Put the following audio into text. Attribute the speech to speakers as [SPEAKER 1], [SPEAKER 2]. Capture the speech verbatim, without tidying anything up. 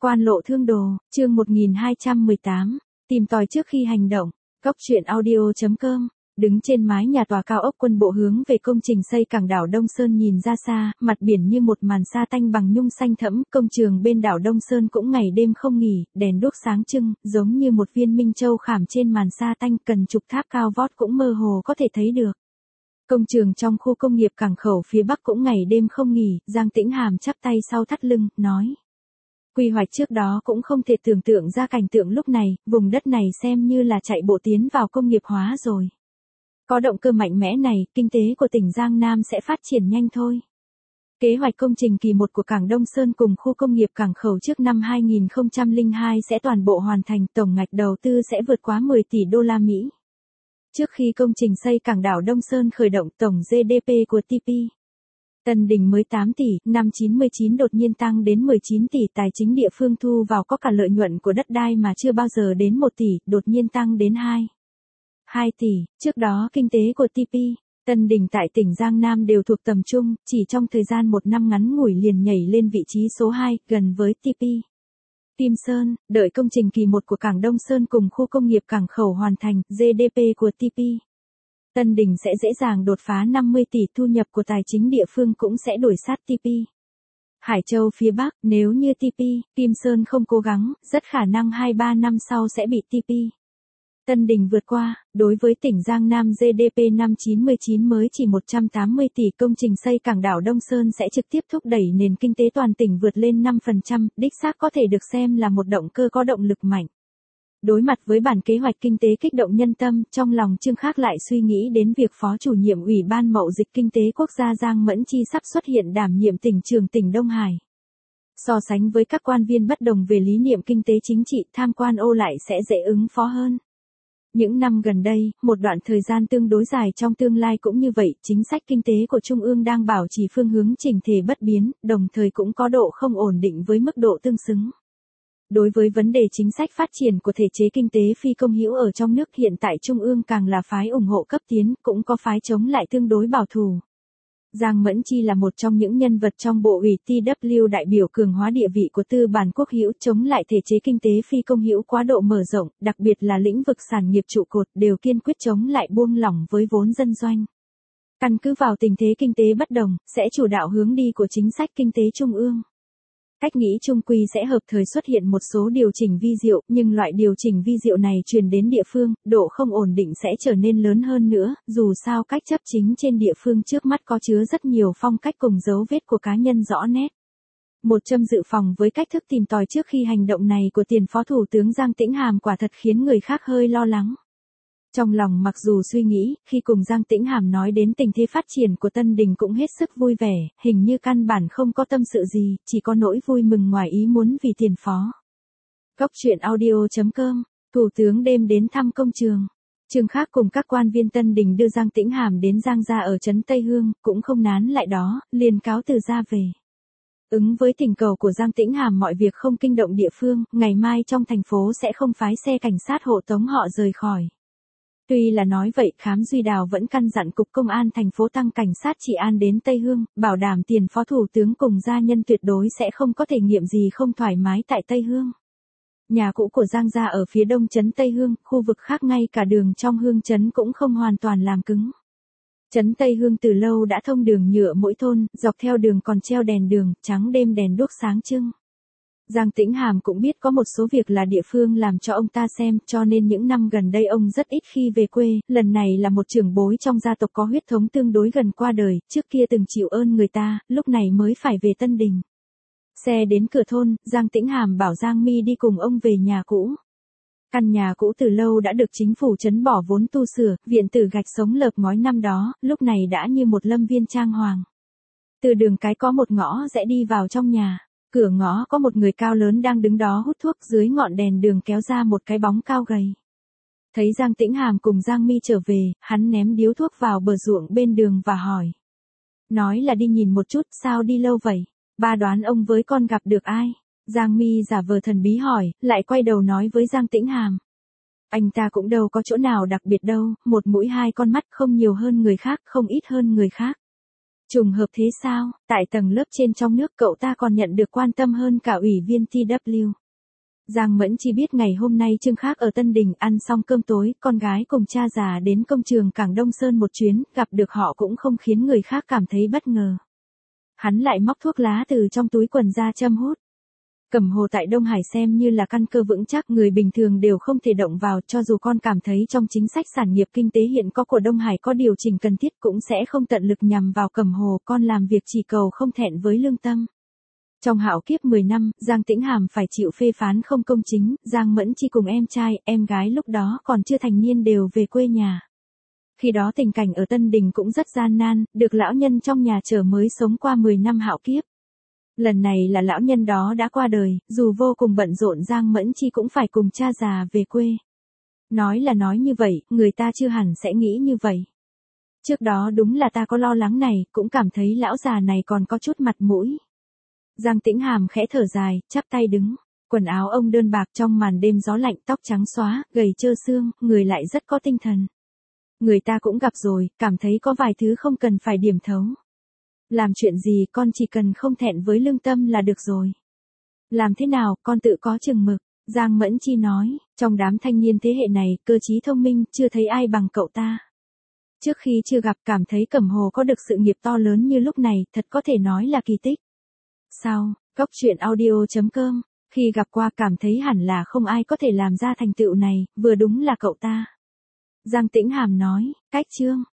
[SPEAKER 1] Quan lộ thương đồ, chương một nghìn hai trăm mười tám, tìm tòi trước khi hành động, Cốc truyện audio chấm com. Đứng trên mái nhà tòa cao ốc quân bộ hướng về công trình xây cảng đảo Đông Sơn nhìn ra xa, mặt biển như một màn sa tanh bằng nhung xanh thẫm, công trường bên đảo Đông Sơn cũng ngày đêm không nghỉ, đèn đuốc sáng trưng, giống như một viên minh châu khảm trên màn sa tanh, cần chục tháp cao vót cũng mơ hồ có thể thấy được. Công trường trong khu công nghiệp cảng khẩu phía Bắc cũng ngày đêm không nghỉ, Giang Tĩnh Hàm chắp tay sau thắt lưng, nói. Quy hoạch trước đó cũng không thể tưởng tượng ra cảnh tượng lúc này, vùng đất này xem như là chạy bộ tiến vào công nghiệp hóa rồi. Có động cơ mạnh mẽ này, kinh tế của tỉnh Giang Nam sẽ phát triển nhanh thôi. Kế hoạch công trình kỳ một của cảng Đông Sơn cùng khu công nghiệp cảng khẩu trước năm hai nghìn không trăm lẻ hai sẽ toàn bộ hoàn thành, tổng ngạch đầu tư sẽ vượt quá mười tỷ đô la Mỹ. Trước khi công trình xây cảng đảo Đông Sơn khởi động, tổng giê đê pê của tê pê Tân Đình mới tám tỷ, năm chín mươi chín đột nhiên tăng đến mười chín tỷ, tài chính địa phương thu vào có cả lợi nhuận của đất đai mà chưa bao giờ đến một tỷ, đột nhiên tăng đến hai tỷ. Trước đó kinh tế của tê pê, Tân Đình tại tỉnh Giang Nam đều thuộc tầm trung, chỉ trong thời gian một năm ngắn ngủi liền nhảy lên vị trí số hai, gần với tê pê Kim Sơn, đợi công trình kỳ một của cảng Đông Sơn cùng khu công nghiệp cảng khẩu hoàn thành, giê đê pê của tê pê Tân Đình sẽ dễ dàng đột phá năm mươi tỷ, thu nhập của tài chính địa phương cũng sẽ đuổi sát tê pê Hải Châu phía Bắc, nếu như tê pê Kim Sơn không cố gắng, rất khả năng hai ba năm sau sẽ bị tê pê Tân Đình vượt qua. Đối với tỉnh Giang Nam, giê đê pê năm chín mươi chín mới chỉ một trăm tám mươi tỷ, công trình xây cảng đảo Đông Sơn sẽ trực tiếp thúc đẩy nền kinh tế toàn tỉnh vượt lên năm phần trăm, đích xác có thể được xem là một động cơ có động lực mạnh. Đối mặt với bản kế hoạch kinh tế kích động nhân tâm, trong lòng Trương Khắc lại suy nghĩ đến việc Phó chủ nhiệm Ủy ban Mậu dịch Kinh tế Quốc gia Giang Mẫn Chi sắp xuất hiện đảm nhiệm tỉnh trưởng tỉnh Đông Hải. So sánh với các quan viên bất đồng về lý niệm kinh tế chính trị, tham quan ô lại sẽ dễ ứng phó hơn. Những năm gần đây, một đoạn thời gian tương đối dài trong tương lai cũng như vậy, chính sách kinh tế của Trung ương đang bảo trì phương hướng chỉnh thể bất biến, đồng thời cũng có độ không ổn định với mức độ tương xứng. Đối với vấn đề chính sách phát triển của thể chế kinh tế phi công hữu ở trong nước, hiện tại Trung ương càng là phái ủng hộ cấp tiến, cũng có phái chống lại tương đối bảo thủ. Giang Mẫn Chi là một trong những nhân vật trong Bộ ủy tê vê kép đại biểu cường hóa địa vị của tư bản quốc hữu, chống lại thể chế kinh tế phi công hữu quá độ mở rộng, đặc biệt là lĩnh vực sản nghiệp trụ cột, đều kiên quyết chống lại buông lỏng với vốn dân doanh. Căn cứ vào tình thế kinh tế bất đồng, sẽ chủ đạo hướng đi của chính sách kinh tế trung ương. Cách nghĩ chung quy sẽ hợp thời xuất hiện một số điều chỉnh vi diệu, nhưng loại điều chỉnh vi diệu này truyền đến địa phương, độ không ổn định sẽ trở nên lớn hơn nữa, dù sao cách chấp chính trên địa phương trước mắt có chứa rất nhiều phong cách cùng dấu vết của cá nhân rõ nét. Một châm dự phòng với cách thức tìm tòi trước khi hành động này của tiền Phó Thủ tướng Giang Tĩnh Hàm quả thật khiến người khác hơi lo lắng. Trong lòng mặc dù suy nghĩ, khi cùng Giang Tĩnh Hàm nói đến tình thế phát triển của Tân Đình cũng hết sức vui vẻ, hình như căn bản không có tâm sự gì, chỉ có nỗi vui mừng ngoài ý muốn vì tiền phó. Cốc truyện audio chấm com, Thủ tướng đêm đến thăm công trường. Trương Khắc cùng các quan viên Tân Đình đưa Giang Tĩnh Hàm đến Giang gia ở trấn Tây Hương, cũng không nán lại đó, liền cáo từ ra về. Ứng với thỉnh cầu của Giang Tĩnh Hàm mọi việc không kinh động địa phương, ngày mai trong thành phố sẽ không phái xe cảnh sát hộ tống họ rời khỏi. Tuy là nói vậy, Khám Duy Đào vẫn căn dặn Cục Công an thành phố tăng cảnh sát trị an đến Tây Hương, bảo đảm tiền Phó Thủ tướng cùng gia nhân tuyệt đối sẽ không có thể nghiệm gì không thoải mái tại Tây Hương. Nhà cũ của Giang gia ở phía đông trấn Tây Hương, khu vực khác ngay cả đường trong hương trấn cũng không hoàn toàn làm cứng. Trấn Tây Hương từ lâu đã thông đường nhựa mỗi thôn, dọc theo đường còn treo đèn đường, trắng đêm đèn đuốc sáng trưng. Giang Tĩnh Hàm cũng biết có một số việc là địa phương làm cho ông ta xem, cho nên những năm gần đây ông rất ít khi về quê, lần này là một trưởng bối trong gia tộc có huyết thống tương đối gần qua đời, trước kia từng chịu ơn người ta, lúc này mới phải về Tân Đình. Xe đến cửa thôn, Giang Tĩnh Hàm bảo Giang Mi đi cùng ông về nhà cũ. Căn nhà cũ từ lâu đã được chính phủ trấn bỏ vốn tu sửa, viện tử gạch sống lợp ngói năm đó, lúc này đã như một lâm viên trang hoàng. Từ đường cái có một ngõ rẽ đi vào trong nhà. Cửa ngõ có một người cao lớn đang đứng đó hút thuốc, dưới ngọn đèn đường kéo ra một cái bóng cao gầy. Thấy Giang Tĩnh Hàm cùng Giang Mi trở về, hắn ném điếu thuốc vào bờ ruộng bên đường và hỏi. Nói là đi nhìn một chút, sao đi lâu vậy? Ba đoán ông với con gặp được ai? Giang Mi giả vờ thần bí hỏi, lại quay đầu nói với Giang Tĩnh Hàm. Anh ta cũng đâu có chỗ nào đặc biệt đâu, một mũi hai con mắt, không nhiều hơn người khác, không ít hơn người khác. Trùng hợp thế sao, tại tầng lớp trên trong nước cậu ta còn nhận được quan tâm hơn cả ủy viên tê vê. Giang Mẫn Chi biết ngày hôm nay Trương Khác ở Tân Đình ăn xong cơm tối, con gái cùng cha già đến công trường cảng Đông Sơn một chuyến, gặp được họ cũng không khiến người khác cảm thấy bất ngờ. Hắn lại móc thuốc lá từ trong túi quần ra châm hút. Cẩm Hồ tại Đông Hải xem như là căn cơ vững chắc, người bình thường đều không thể động vào, cho dù con cảm thấy trong chính sách sản nghiệp kinh tế hiện có của Đông Hải có điều chỉnh cần thiết cũng sẽ không tận lực nhằm vào Cẩm Hồ, con làm việc chỉ cầu không thẹn với lương tâm. Trong hạo kiếp mười năm, Giang Tĩnh Hàm phải chịu phê phán không công chính, Giang Mẫn Chi cùng em trai, em gái lúc đó còn chưa thành niên đều về quê nhà. Khi đó tình cảnh ở Tân Đình cũng rất gian nan, được lão nhân trong nhà chở mới sống qua mười năm hạo kiếp. Lần này là lão nhân đó đã qua đời, dù vô cùng bận rộn Giang Mẫn Chi cũng phải cùng cha già về quê. Nói là nói như vậy, người ta chưa hẳn sẽ nghĩ như vậy. Trước đó đúng là ta có lo lắng này, cũng cảm thấy lão già này còn có chút mặt mũi. Giang Tĩnh Hàm khẽ thở dài, chắp tay đứng. Quần áo ông đơn bạc trong màn đêm gió lạnh, tóc trắng xóa, gầy trơ xương, người lại rất có tinh thần. Người ta cũng gặp rồi, cảm thấy có vài thứ không cần phải điểm thấu. Làm chuyện gì con chỉ cần không thẹn với lương tâm là được rồi. Làm thế nào con tự có chừng mực, Giang Mẫn Chi nói, trong đám thanh niên thế hệ này, cơ trí thông minh, chưa thấy ai bằng cậu ta. Trước khi chưa gặp cảm thấy Cẩm Hồ có được sự nghiệp to lớn như lúc này, thật có thể nói là kỳ tích. Sau, Góc Chuyện Audio chấm com, khi gặp qua cảm thấy hẳn là không ai có thể làm ra thành tựu này, vừa đúng là cậu ta. Giang Tĩnh Hàm nói, cách chương.